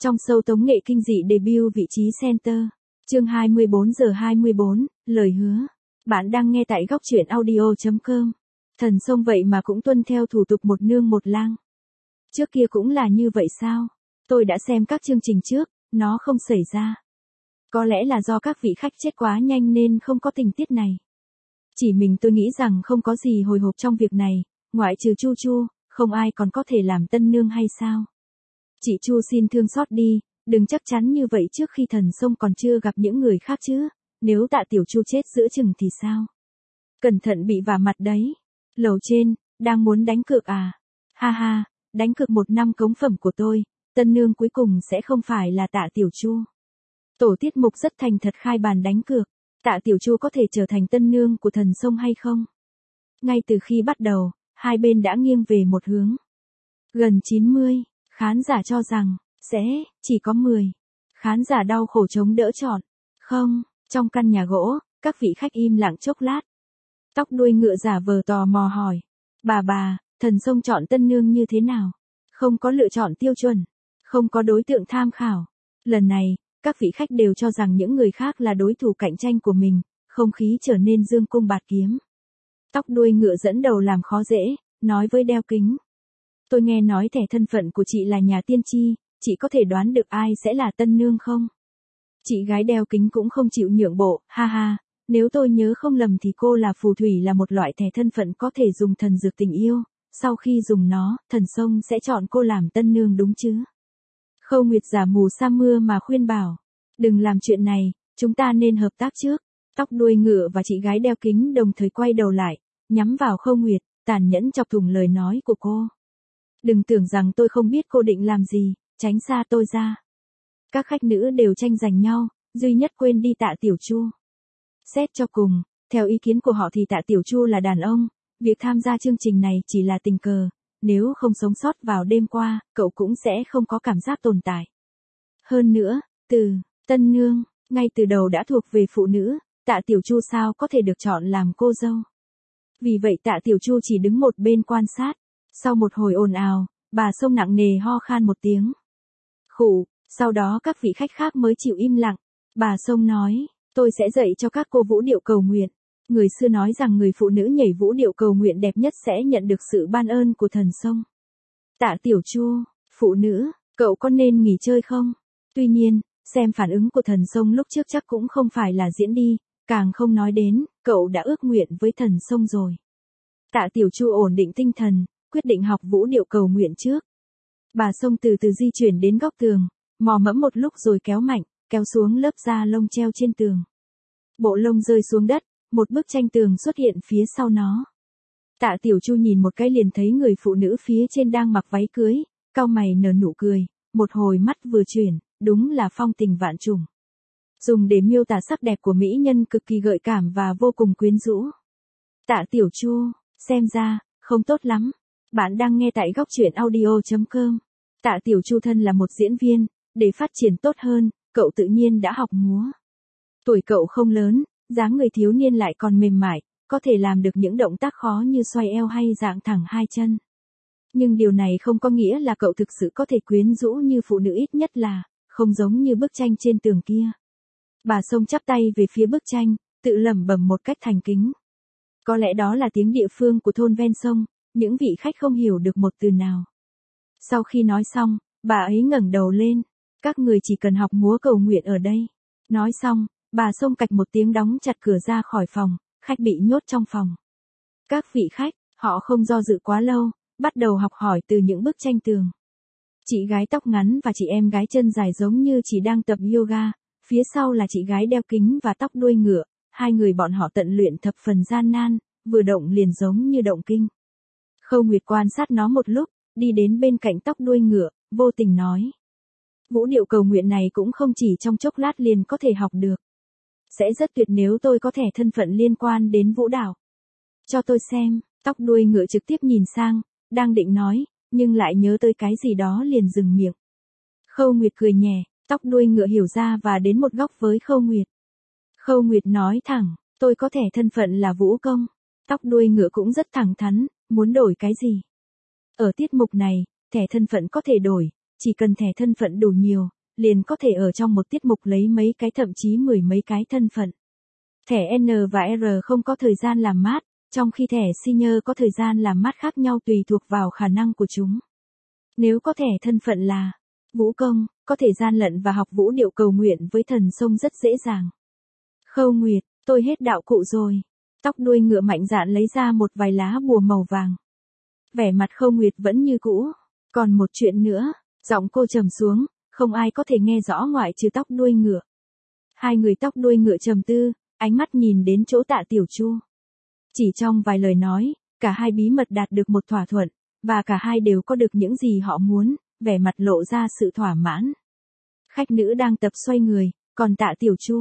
Trong show tống nghệ kinh dị debut vị trí center. Chương 24:24, lời hứa. Bạn đang nghe tại góc truyện audio.com. Thần sông vậy mà cũng tuân theo thủ tục một nương một lang. Trước kia cũng là như vậy sao? Tôi đã xem các chương trình trước, nó không xảy ra. Có lẽ là do các vị khách chết quá nhanh nên không có tình tiết này. Chỉ mình tôi nghĩ rằng không có gì hồi hộp trong việc này, ngoại trừ Chu Chu, không ai còn có thể làm tân nương hay sao? Chị Chu xin thương xót đi, đừng chắc chắn như vậy trước khi thần sông còn chưa gặp những người khác chứ, nếu Tạ Tiểu Chu chết giữa chừng thì sao? Cẩn thận bị vả mặt đấy. Lầu trên, đang muốn đánh cược à? Ha ha, đánh cược 1 năm cống phẩm của tôi, tân nương cuối cùng sẽ không phải là Tạ Tiểu Chu. Tổ tiết mục rất thành thật khai bàn đánh cược, Tạ Tiểu Chu có thể trở thành tân nương của thần sông hay không? Ngay từ khi bắt đầu, hai bên đã nghiêng về một hướng. Gần 90, khán giả cho rằng, sẽ, chỉ có 10. Khán giả đau khổ chống đỡ chọn. Không, trong căn nhà gỗ, các vị khách im lặng chốc lát. Tóc đuôi ngựa giả vờ tò mò hỏi. Bà, thần sông chọn tân nương như thế nào? Không có lựa chọn tiêu chuẩn. Không có đối tượng tham khảo. Lần này, các vị khách đều cho rằng những người khác là đối thủ cạnh tranh của mình, không khí trở nên dương cung bạt kiếm. Tóc đuôi ngựa dẫn đầu làm khó dễ, nói với đeo kính. Tôi nghe nói thẻ thân phận của chị là nhà tiên tri, chị có thể đoán được ai sẽ là tân nương không? Chị gái đeo kính cũng không chịu nhượng bộ, ha ha, nếu tôi nhớ không lầm thì cô là phù thủy là một loại thẻ thân phận có thể dùng thần dược tình yêu, sau khi dùng nó, thần sông sẽ chọn cô làm tân nương đúng chứ? Khâu Nguyệt giả mù sa mưa mà khuyên bảo, đừng làm chuyện này, chúng ta nên hợp tác trước. Tóc đuôi ngựa và chị gái đeo kính đồng thời quay đầu lại, nhắm vào Khâu Nguyệt, tàn nhẫn chọc thủng lời nói của cô. Đừng tưởng rằng tôi không biết cô định làm gì, tránh xa tôi ra. Các khách nữ đều tranh giành nhau, duy nhất quên đi Tạ Tiểu Chu. Xét cho cùng, theo ý kiến của họ thì Tạ Tiểu Chu là đàn ông, việc tham gia chương trình này chỉ là tình cờ, nếu không sống sót vào đêm qua, cậu cũng sẽ không có cảm giác tồn tại. Hơn nữa, từ tân nương, ngay từ đầu đã thuộc về phụ nữ, Tạ Tiểu Chu sao có thể được chọn làm cô dâu. Vì vậy Tạ Tiểu Chu chỉ đứng một bên quan sát. Sau một hồi ồn ào, bà Sông nặng nề ho khan một tiếng. Khụ, sau đó các vị khách khác mới chịu im lặng. Bà Sông nói, tôi sẽ dạy cho các cô vũ điệu cầu nguyện. Người xưa nói rằng người phụ nữ nhảy vũ điệu cầu nguyện đẹp nhất sẽ nhận được sự ban ơn của thần sông. Tạ Tiểu Chu, phụ nữ, cậu có nên nghỉ chơi không? Tuy nhiên, xem phản ứng của thần sông lúc trước chắc cũng không phải là diễn đi, càng không nói đến, cậu đã ước nguyện với thần sông rồi. Tạ Tiểu Chu ổn định tinh thần, quyết định học vũ điệu cầu nguyện trước. Bà Sông từ từ di chuyển đến góc tường, mò mẫm một lúc rồi kéo mạnh, kéo xuống lớp da lông treo trên tường. Bộ lông rơi xuống đất, một bức tranh tường xuất hiện phía sau nó. Tạ Tiểu Chu nhìn một cái liền thấy người phụ nữ phía trên đang mặc váy cưới, cau mày nở nụ cười, một hồi mắt vừa chuyển, đúng là phong tình vạn trùng. Dùng để miêu tả sắc đẹp của mỹ nhân cực kỳ gợi cảm và vô cùng quyến rũ. Tạ Tiểu Chu, xem ra, không tốt lắm. Bạn đang nghe tại góc truyện audio.com. Tạ Tiểu Chu thân là một diễn viên, để phát triển tốt hơn, cậu tự nhiên đã học múa. Tuổi cậu không lớn, dáng người thiếu niên lại còn mềm mại, có thể làm được những động tác khó như xoay eo hay dạng thẳng hai chân. Nhưng điều này không có nghĩa là cậu thực sự có thể quyến rũ như phụ nữ, ít nhất là, không giống như bức tranh trên tường kia. Bà Sông chắp tay về phía bức tranh, tự lẩm bẩm một cách thành kính. Có lẽ đó là tiếng địa phương của thôn ven sông. Những vị khách không hiểu được một từ nào. Sau khi nói xong, bà ấy ngẩng đầu lên. Các người chỉ cần học múa cầu nguyện ở đây. Nói xong, bà Sông cạch một tiếng đóng chặt cửa ra khỏi phòng, khách bị nhốt trong phòng. Các vị khách, họ không do dự quá lâu, bắt đầu học hỏi từ những bức tranh tường. Chị gái tóc ngắn và chị em gái chân dài giống như chỉ đang tập yoga, phía sau là chị gái đeo kính và tóc đuôi ngựa, hai người bọn họ tận luyện thập phần gian nan, vừa động liền giống như động kinh. Khâu Nguyệt quan sát nó một lúc, đi đến bên cạnh tóc đuôi ngựa, vô tình nói. Vũ điệu cầu nguyện này cũng không chỉ trong chốc lát liền có thể học được. Sẽ rất tuyệt nếu tôi có thẻ thân phận liên quan đến vũ đạo. Cho tôi xem, tóc đuôi ngựa trực tiếp nhìn sang, đang định nói, nhưng lại nhớ tới cái gì đó liền dừng miệng. Khâu Nguyệt cười nhẹ, tóc đuôi ngựa hiểu ra và đến một góc với Khâu Nguyệt. Khâu Nguyệt nói thẳng, tôi có thẻ thân phận là vũ công. Tóc đuôi ngựa cũng rất thẳng thắn. Muốn đổi cái gì? Ở tiết mục này, thẻ thân phận có thể đổi, chỉ cần thẻ thân phận đủ nhiều, liền có thể ở trong một tiết mục lấy mấy cái thậm chí 10 mấy cái thân phận. Thẻ N và R không có thời gian làm mát, trong khi thẻ Senior có thời gian làm mát khác nhau tùy thuộc vào khả năng của chúng. Nếu có thẻ thân phận là vũ công, có thể gian lận và học vũ điệu cầu nguyện với thần sông rất dễ dàng. Khâu Nguyệt, tôi hết đạo cụ rồi. Tóc đuôi ngựa mạnh dạn lấy ra một vài lá bùa màu vàng. Vẻ mặt Khâu Nguyệt vẫn như cũ. Còn một chuyện nữa, giọng cô trầm xuống, không ai có thể nghe rõ ngoại trừ tóc đuôi ngựa. Hai người tóc đuôi ngựa trầm tư, ánh mắt nhìn đến chỗ Tạ Tiểu Chu. Chỉ trong vài lời nói, cả hai bí mật đạt được một thỏa thuận, và cả hai đều có được những gì họ muốn, vẻ mặt lộ ra sự thỏa mãn. Khách nữ đang tập xoay người, còn Tạ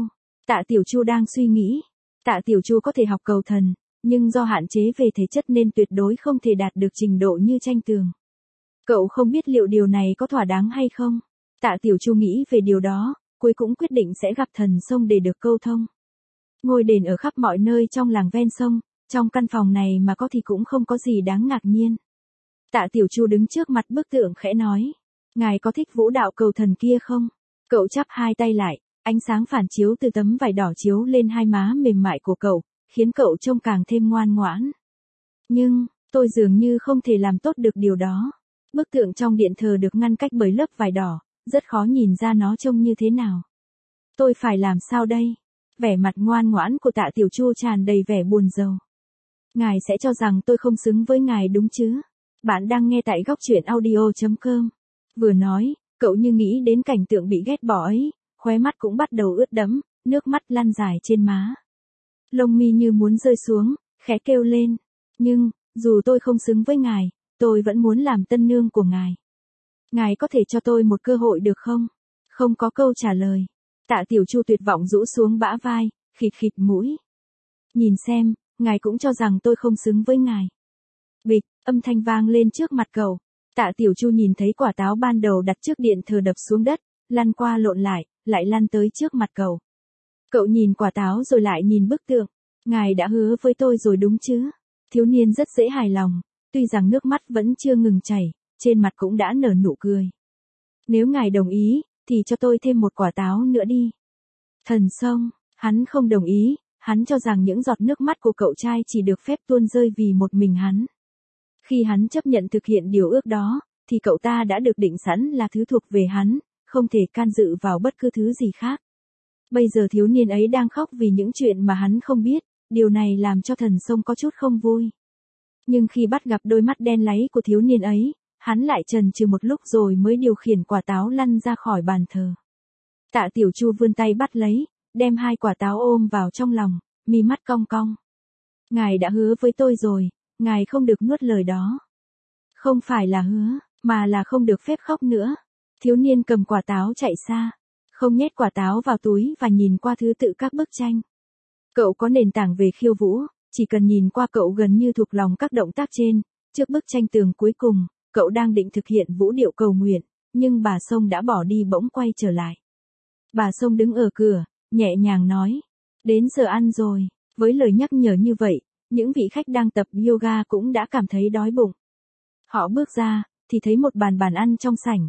Tiểu Chu đang suy nghĩ. Tạ Tiểu Chu có thể học cầu thần, nhưng do hạn chế về thể chất nên tuyệt đối không thể đạt được trình độ như Tranh Tường. Cậu không biết liệu điều này có thỏa đáng hay không? Tạ Tiểu Chu nghĩ về điều đó, cuối cũng quyết định sẽ gặp thần sông để được câu thông. Ngôi đền ở khắp mọi nơi trong làng ven sông, trong căn phòng này mà có thì cũng không có gì đáng ngạc nhiên. Tạ Tiểu Chu đứng trước mặt bức tượng khẽ nói, ngài có thích vũ đạo cầu thần kia không? Cậu chắp hai tay lại, ánh sáng phản chiếu từ tấm vải đỏ chiếu lên hai má mềm mại của cậu, khiến cậu trông càng thêm ngoan ngoãn. Nhưng, tôi dường như không thể làm tốt được điều đó. Bức tượng trong điện thờ được ngăn cách bởi lớp vải đỏ, rất khó nhìn ra nó trông như thế nào. Tôi phải làm sao đây? Vẻ mặt ngoan ngoãn của Tạ Tiểu Chu tràn đầy vẻ buồn rầu. Ngài sẽ cho rằng tôi không xứng với ngài đúng chứ? Bạn đang nghe tại góc truyện audio.com. Vừa nói, cậu như nghĩ đến cảnh tượng bị ghét bỏ ấy, khóe mắt cũng bắt đầu ướt đẫm, nước mắt lăn dài trên má. Lông mi như muốn rơi xuống, khẽ kêu lên. Nhưng, dù tôi không xứng với ngài, tôi vẫn muốn làm tân nương của ngài. Ngài có thể cho tôi một cơ hội được không? Không có câu trả lời. Tạ Tiểu Chu tuyệt vọng rũ xuống bả vai, khịt khịt mũi. Nhìn xem, ngài cũng cho rằng tôi không xứng với ngài. Bịch, âm thanh vang lên trước mặt cậu. Tạ Tiểu Chu nhìn thấy quả táo ban đầu đặt trước điện thờ đập xuống đất, lăn qua lộn lại lăn tới trước mặt cậu. Cậu nhìn quả táo rồi lại nhìn bức tượng. Ngài đã hứa với tôi rồi đúng chứ? Thiếu niên rất dễ hài lòng, tuy rằng nước mắt vẫn chưa ngừng chảy, trên mặt cũng đã nở nụ cười. Nếu ngài đồng ý, thì cho tôi thêm một quả táo nữa đi. Thần sông, hắn không đồng ý, hắn cho rằng những giọt nước mắt của cậu trai chỉ được phép tuôn rơi vì một mình hắn. Khi hắn chấp nhận thực hiện điều ước đó, thì cậu ta đã được định sẵn là thứ thuộc về hắn, không thể can dự vào bất cứ thứ gì khác. Bây giờ thiếu niên ấy đang khóc vì những chuyện mà hắn không biết, điều này làm cho thần sông có chút không vui. Nhưng khi bắt gặp đôi mắt đen láy của thiếu niên ấy, hắn lại chần chừ một lúc rồi mới điều khiển quả táo lăn ra khỏi bàn thờ. Tạ Tiểu Chu vươn tay bắt lấy, đem hai quả táo ôm vào trong lòng, mi mắt cong cong. Ngài đã hứa với tôi rồi, ngài không được nuốt lời đó. Không phải là hứa, mà là không được phép khóc nữa. Thiếu niên cầm quả táo chạy xa, không nhét quả táo vào túi và nhìn qua thứ tự các bức tranh. Cậu có nền tảng về khiêu vũ, chỉ cần nhìn qua cậu gần như thuộc lòng các động tác trên. Trước bức tranh tường cuối cùng, cậu đang định thực hiện vũ điệu cầu nguyện, nhưng bà Sông đã bỏ đi bỗng quay trở lại. Bà Sông đứng ở cửa, nhẹ nhàng nói, đến giờ ăn rồi. Với lời nhắc nhở như vậy, những vị khách đang tập yoga cũng đã cảm thấy đói bụng. Họ bước ra, thì thấy một bàn ăn trong sảnh,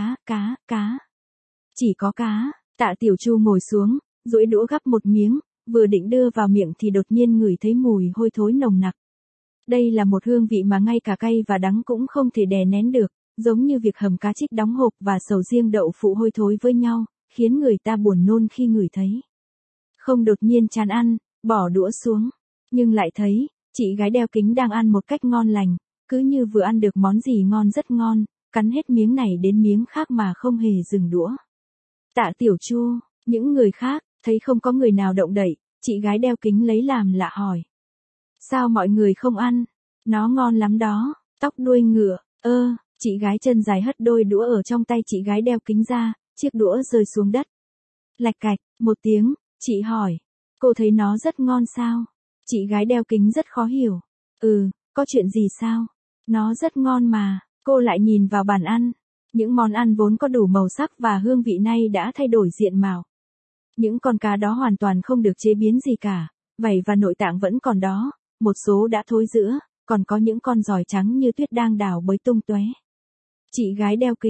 cá. Chỉ có cá. Tạ Tiểu Chu ngồi xuống, duỗi đũa gắp một miếng, vừa định đưa vào miệng thì đột nhiên ngửi thấy mùi hôi thối nồng nặc. Đây là một hương vị mà ngay cả cay và đắng cũng không thể đè nén được, giống như việc hầm cá trích đóng hộp và sầu riêng đậu phụ hôi thối với nhau, khiến người ta buồn nôn khi ngửi thấy. Không đột nhiên chán ăn, bỏ đũa xuống, nhưng lại thấy, chị gái đeo kính đang ăn một cách ngon lành, cứ như vừa ăn được món gì ngon rất ngon, cắn hết miếng này đến miếng khác mà không hề dừng đũa. Tạ Tiểu Chu, những người khác, thấy không có người nào động đậy, chị gái đeo kính lấy làm lạ hỏi. Sao mọi người không ăn? Nó ngon lắm đó, tóc đuôi ngựa, chị gái chân dài hất đôi đũa ở trong tay chị gái đeo kính ra, chiếc đũa rơi xuống đất. Lạch cạch, một tiếng, chị hỏi, cô thấy nó rất ngon sao? Chị gái đeo kính rất khó hiểu. Có chuyện gì sao? Nó rất ngon mà, cô lại nhìn vào bàn ăn. Những món ăn vốn có đủ màu sắc và hương vị nay đã thay đổi diện mạo. Những con cá đó hoàn toàn không được chế biến gì cả, vảy và nội tạng vẫn còn đó, một số đã thối rữa, còn có những con giòi trắng như tuyết đang đào bới tung tóe. Chị gái đeo kính,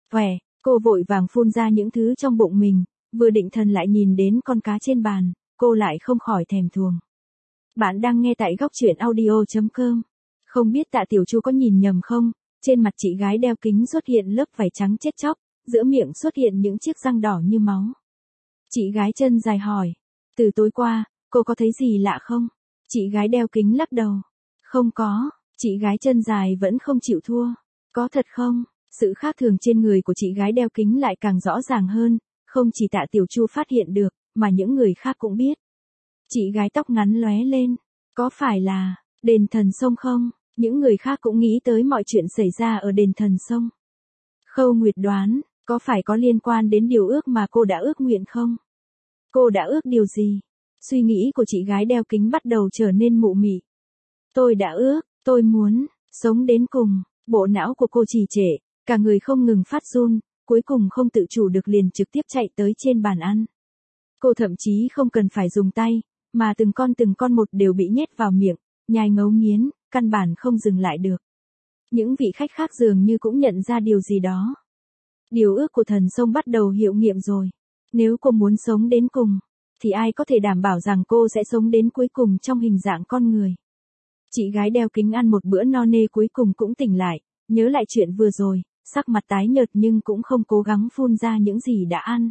Khỏe, cô vội vàng phun ra những thứ trong bụng mình, vừa định thần lại nhìn đến con cá trên bàn, cô lại không khỏi thèm thuồng. Bạn đang nghe tại góc truyện audio.com. Không biết Tạ Tiểu Chu có nhìn nhầm không, trên mặt chị gái đeo kính xuất hiện lớp vảy trắng chết chóc, giữa miệng xuất hiện những chiếc răng đỏ như máu. Chị gái chân dài hỏi, từ tối qua, cô có thấy gì lạ không? Chị gái đeo kính lắc đầu. Không có, chị gái chân dài vẫn không chịu thua. Có thật không? Sự khác thường trên người của chị gái đeo kính lại càng rõ ràng hơn, không chỉ Tạ Tiểu Chu phát hiện được, mà những người khác cũng biết. Chị gái tóc ngắn lóe lên, có phải là đền thần sông không? Những người khác cũng nghĩ tới mọi chuyện xảy ra ở đền thần sông. Khâu Nguyệt đoán, có phải có liên quan đến điều ước mà cô đã ước nguyện không? Cô đã ước điều gì? Suy nghĩ của chị gái đeo kính bắt đầu trở nên mụ mị. Tôi đã ước, tôi muốn sống đến cùng. Bộ não của cô trì trệ, cả người không ngừng phát run, cuối cùng không tự chủ được liền trực tiếp chạy tới trên bàn ăn. Cô thậm chí không cần phải dùng tay, mà từng con một đều bị nhét vào miệng, nhai ngấu nghiến, căn bản không dừng lại được. Những vị khách khác dường như cũng nhận ra điều gì đó. Điều ước của thần sông bắt đầu hiệu nghiệm rồi. Nếu cô muốn sống đến cùng, thì ai có thể đảm bảo rằng cô sẽ sống đến cuối cùng trong hình dạng con người. Chị gái đeo kính ăn một bữa no nê cuối cùng cũng tỉnh lại, nhớ lại chuyện vừa rồi, sắc mặt tái nhợt nhưng cũng không cố gắng phun ra những gì đã ăn.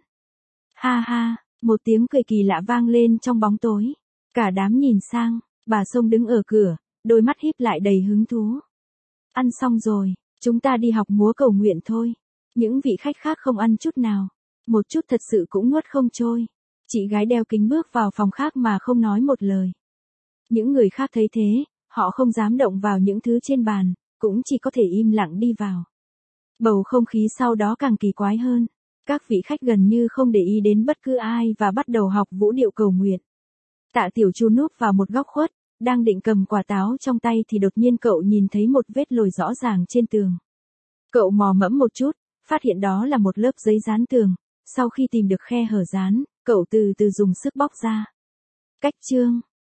Ha ha, một tiếng cười kỳ lạ vang lên trong bóng tối. Cả đám nhìn sang, bà Sông đứng ở cửa, đôi mắt híp lại đầy hứng thú. Ăn xong rồi, chúng ta đi học múa cầu nguyện thôi. Những vị khách khác không ăn chút nào. Một chút thật sự cũng nuốt không trôi. Chị gái đeo kính bước vào phòng khác mà không nói một lời. Những người khác thấy thế, họ không dám động vào những thứ trên bàn, cũng chỉ có thể im lặng đi vào. Bầu không khí sau đó càng kỳ quái hơn. Các vị khách gần như không để ý đến bất cứ ai và bắt đầu học vũ điệu cầu nguyện. Tạ Tiểu Chu núp vào một góc khuất, đang định cầm quả táo trong tay thì đột nhiên cậu nhìn thấy một vết lồi rõ ràng trên tường. Cậu mò mẫm một chút, phát hiện đó là một lớp giấy dán tường. Sau khi tìm được khe hở dán, cậu từ từ dùng sức bóc ra. Cách chương